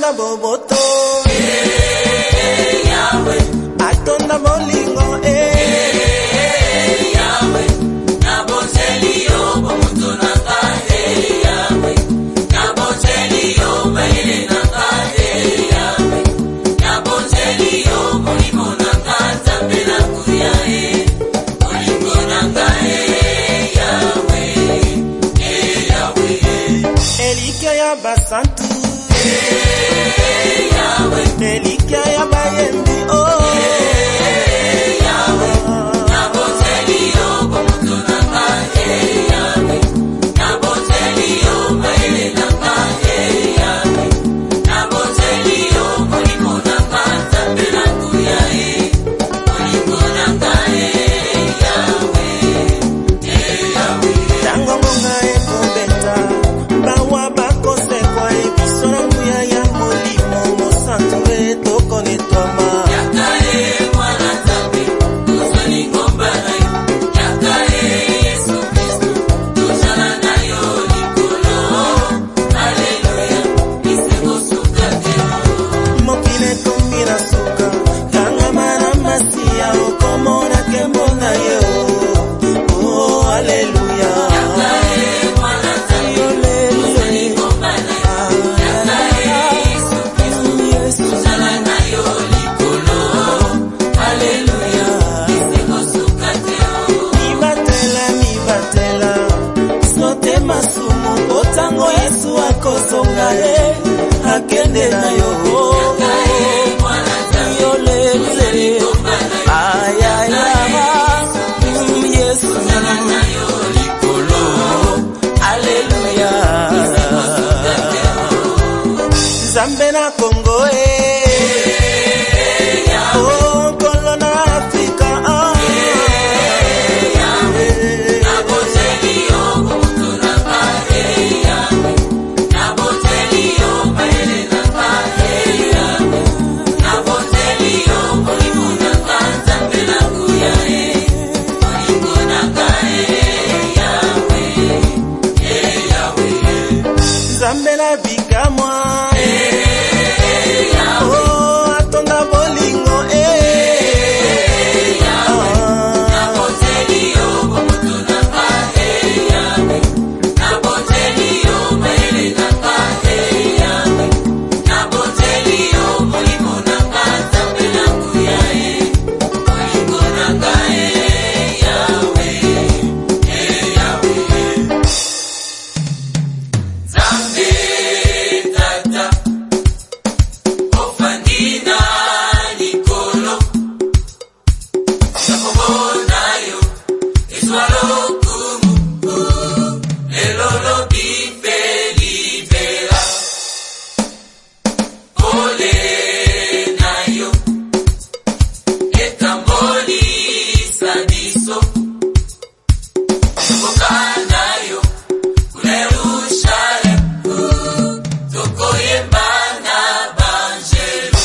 atonda boboto, Yahweh, atonda bolingo, Yahweh, nabozeli yo bomoto nanga, Yahweh, nabozeli yo baile nanga, Yahweh, nabozeli yo molimo nanga, nzambe na kuya, molingo nanga, Yahweh, Yahweh, Elikia ya basantu, Yahweh, Elikia ya bayembi, Yahweh, nabozeli yo bomoto nanga, Yahweh, nabozeli yo baile nanga, Yahweh, nabozeli yo molimo nanga, nzambe na kuya, molingo nanga, Yahweh, Yahweh. Tango ngonga ekobeta, bawa bakosekwa ebiso na kuya ya molimo mosantu etokonetwama. Yakae mwana nzambe, tozali ngomba na yo. Yakae Yesu Kristo, tozala na yo likolo. Haleluya, isengo suka te yo. Mokile tombi na suka, kangama na masiya okomona kembo na yo. Oh, haleluya. Yakae mwana nzambe, tozali ngomba na yo. Yakae Yesu Kristo, tozala na yo likolo. Haleluya, isengo suka te yo. Mibatela, sote masumu, otango Yesu akosonga, akende na yo. Yakae mwana nzambe, tozali ngomba na yo. Yesu, tozala na yo likolo. Haleluya, isengo suka te yo. Nzambe na Kongo, oh, Kolo na Afrika, Yahweh, nabozeli yo bomoto nanga, Yahweh, nabozeli yo baile nanga, Yahweh, nabozeli yo molimo nanga, nzambe na kuya, molingo nanga, Yahweh, Yahweh, nzambe na bikamwa, oh, atonda bolingo, nabozeli yo bomoto nanga, Yahweh, nabozeli yo baile nanga, Yahweh, nabozeli yo molimo nanga, nzambe na kuya, molingo nanga, Yahweh, Yahweh. Nzambe tata, ofandina likolo, nakobona yo, ezwalo kumu, lelo lobi mpe libela. Pole na yo, etambolisa biso, tokoka na yo, kuna Yerusalem, tokoyemba na banjelo.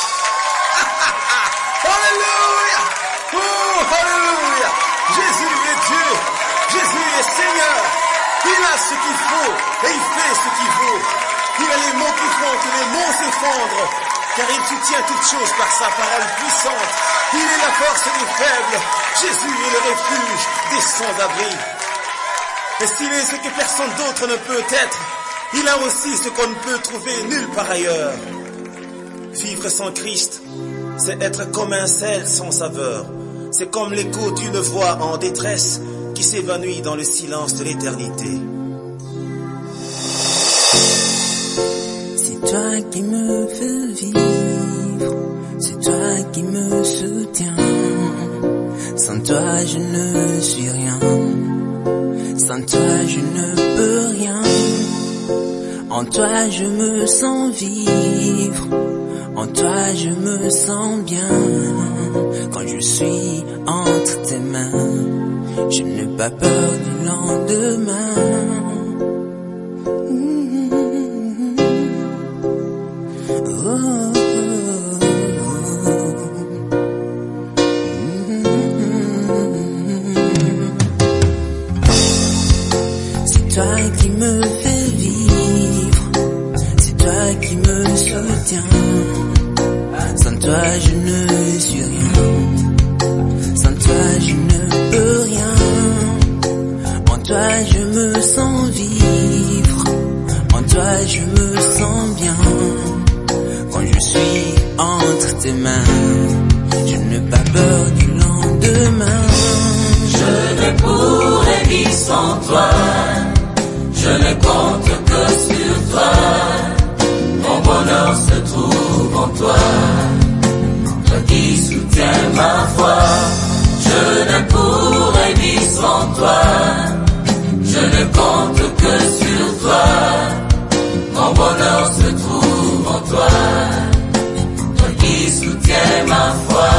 Alléluia! Oh, alléluia! Jésus est Dieu. Jésus est Seigneur. Il a ce qu'il faut et il fait ce qu'il vaut. Il a les mots qui font que les mots s'effondrent, car il soutient toutes choses par sa parole puissante. Il est la force des faibles. Jésus est le refuge des sans-abri. Et s'il est ce que personne d'autre ne peut être, il a aussi ce qu'on ne peut trouver nulle part ailleurs. Vivre sans Christ, c'est être comme un sel sans saveur. C'est comme l'écho d'une voix en détresse qui s'évanouit dans le silence de l'éternité. C'est toi qui me fais vivre, c'est toi qui me soutiens. Sans toi je ne suis rien, sans toi je ne peux rien. En toi je me sens vivre, en toi je me sens bien. Quand je suis entre tes mains, je n'ai pas peur du lendemain. C'est toi qui me fais vivre, c'est toi qui me sauve. soutient. Sans toi je ne suis rien. Sans toi je ne peux rien. En toi je me sens vivre. En toi je me sens bien. Quand je suis entre tes mains, je n'ai pas peur du lendemain. Je ne pourrais vivre sans toi. Je ne compte que sur toi. Mon bonheur se trouve en toi. Toi qui soutiens ma foi. Je ne pourrais vivre sans toi. Je ne compte que sur toi. Mon bonheur se trouve en toi. Toi qui soutiens ma foi.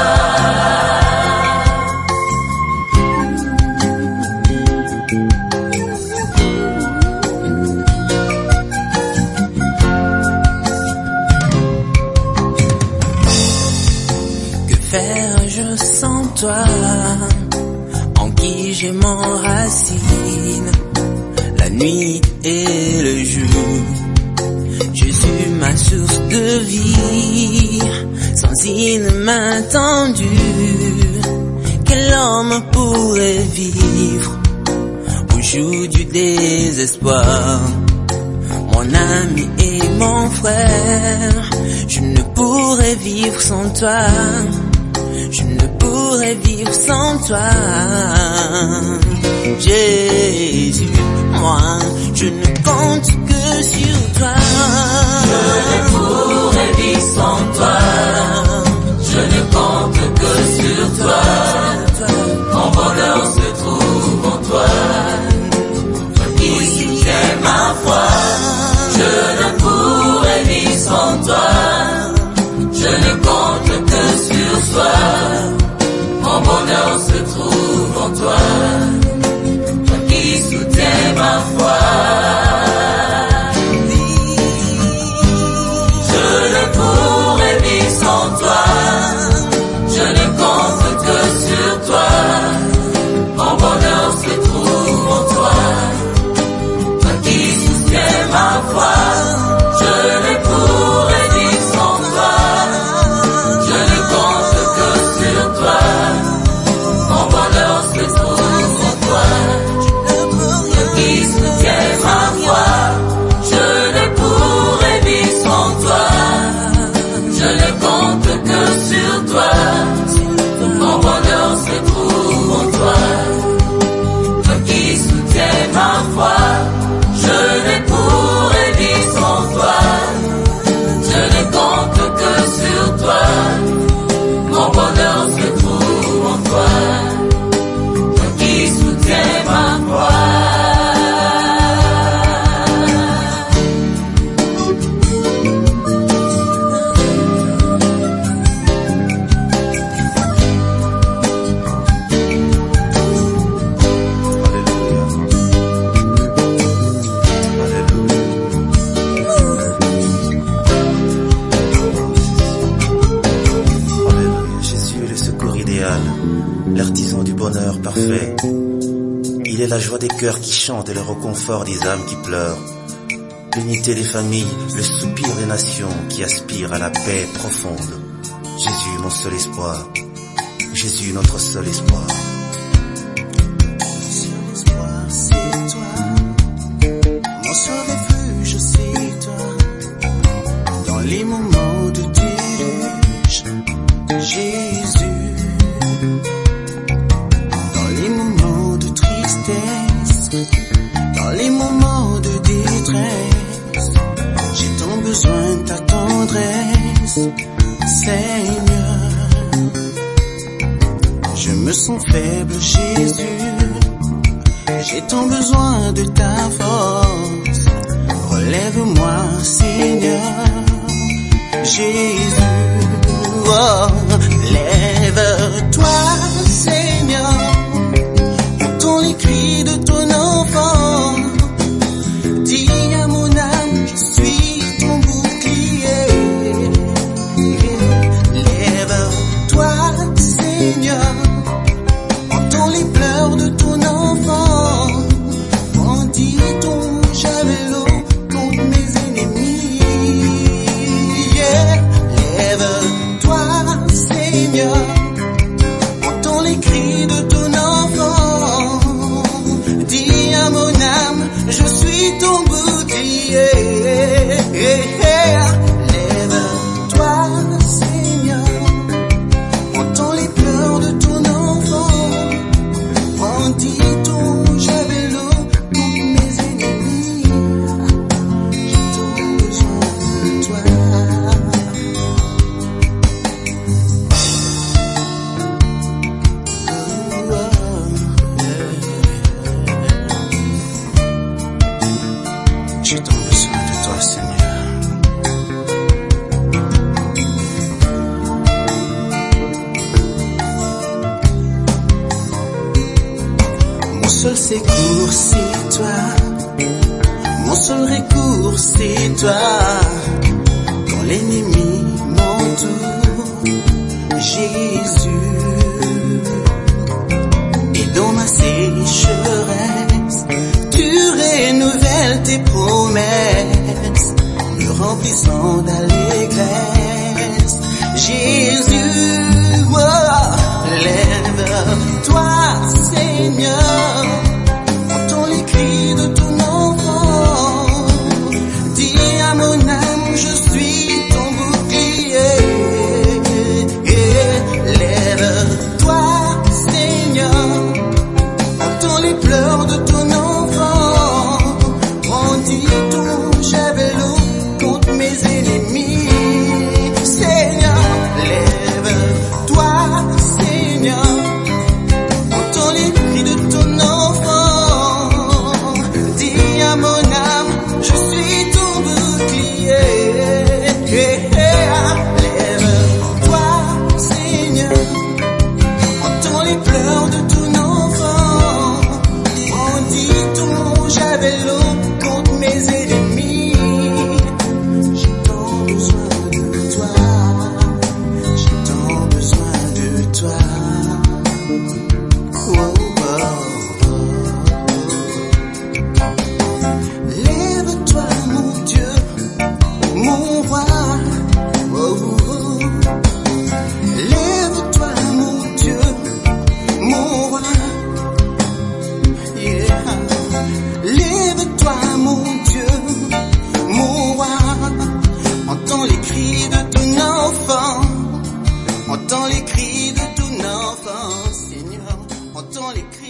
Je sens toi, en qui je m'enracine, la nuit et le jour. Jésus, ma source de vie, sans une main tendue, quel homme pourrait vivre au jour du désespoir? Mon ami et mon frère, je ne pourrais vivre sans toi. Je ne pourrais vivre sans toi. Jésus, moi, je ne compte que sur toi. Je ne pourrais vivre sans toi. Je ne compte que sur toi. Mon bonheur se trouve en toi. Toi qui soutiens ma foi. Je ne pourrais vivre sans toi. Je ne compte que sur toi. Mon bonheur se trouve en toi. Toi qui soutiens ma foi. Je ne pourrais vivre sans toi. Je ne compte que sur toi. Mon bonheur se trouve en toi. Toi qui soutiens ma foi. Je ne pourrais vivre sans toi. Je ne compte que sur toi. Mon bonheur se trouve en toi. Toi qui soutiens ma foi. Je ne pourrais vivre sans toi. Je ne compte que sur toi. Mon bonheur se trouve en toi. Toi qui soutiens ma foi. Je ne pourrais vivre sans toi. Je ne compte que sur toi. Mon bonheur se trouve en toi. Toi qui soutiens ma foi. Jésus est le secours idéal, l'artisan du bonheur parfait. Il est la joie des cœurs qui chantent et le réconfort des âmes qui pleurent. L'unité des familles, le soupir des nations qui aspirent à la paix profonde. Jésus, mon seul espoir. Jésus, notre seul espoir. C'est toi, mon seul refuge, c'est toi. Dans les moments de déluge, Jésus. Dans les moments de tristesse, dans les moments de détresse, j'ai tant besoin de ta tendresse, Seigneur. Je me sens faible, Jésus. J'ai tant besoin de ta force. Relève-moi, Seigneur. Jésus, oh, lève-toi, Seigneur. Entends les cris de ton enfant. Dis à mon âme, je suis ton bouclier. Lève-toi, Seigneur. Entends les pleurs de ton enfant. Brandis ton javelot contre mes ennemis. secours c'est toi, mon seul recours c'est toi. Quand l'ennemi m'entoure, Jésus. Et dans ma sécheresse, tu renouvelles tes promesses, me remplissant d'allégresse. Jésus, oh, lève-toi Seigneur, entends les cris de ton enfant. Dis à mon âme, je suis ton bouclier. Lève-toi Seigneur, entends les pleurs de ton enfant. Brandis ton javelot contre mes ennemis. Seigneur, lève-toi Seigneur, entends les cris de ton enfant. Dis à mon âme, je suis ton bouclier. Lève-toi Seigneur, entends les pleurs de ton enfant. Brandis ton javelot contre mes ennemis. J'ai tant besoin de toi, j'ai tant besoin de toi. Oh, oh, oh. Lève-toi mon Dieu, mon roi. Oh, oh, oh. Lève-toi mon Dieu, mon roi. Yeah. Lève-toi mon Dieu, mon roi. Entends les cris de ton enfant, entends les cris de ton enfant, Seigneur, entends les cris.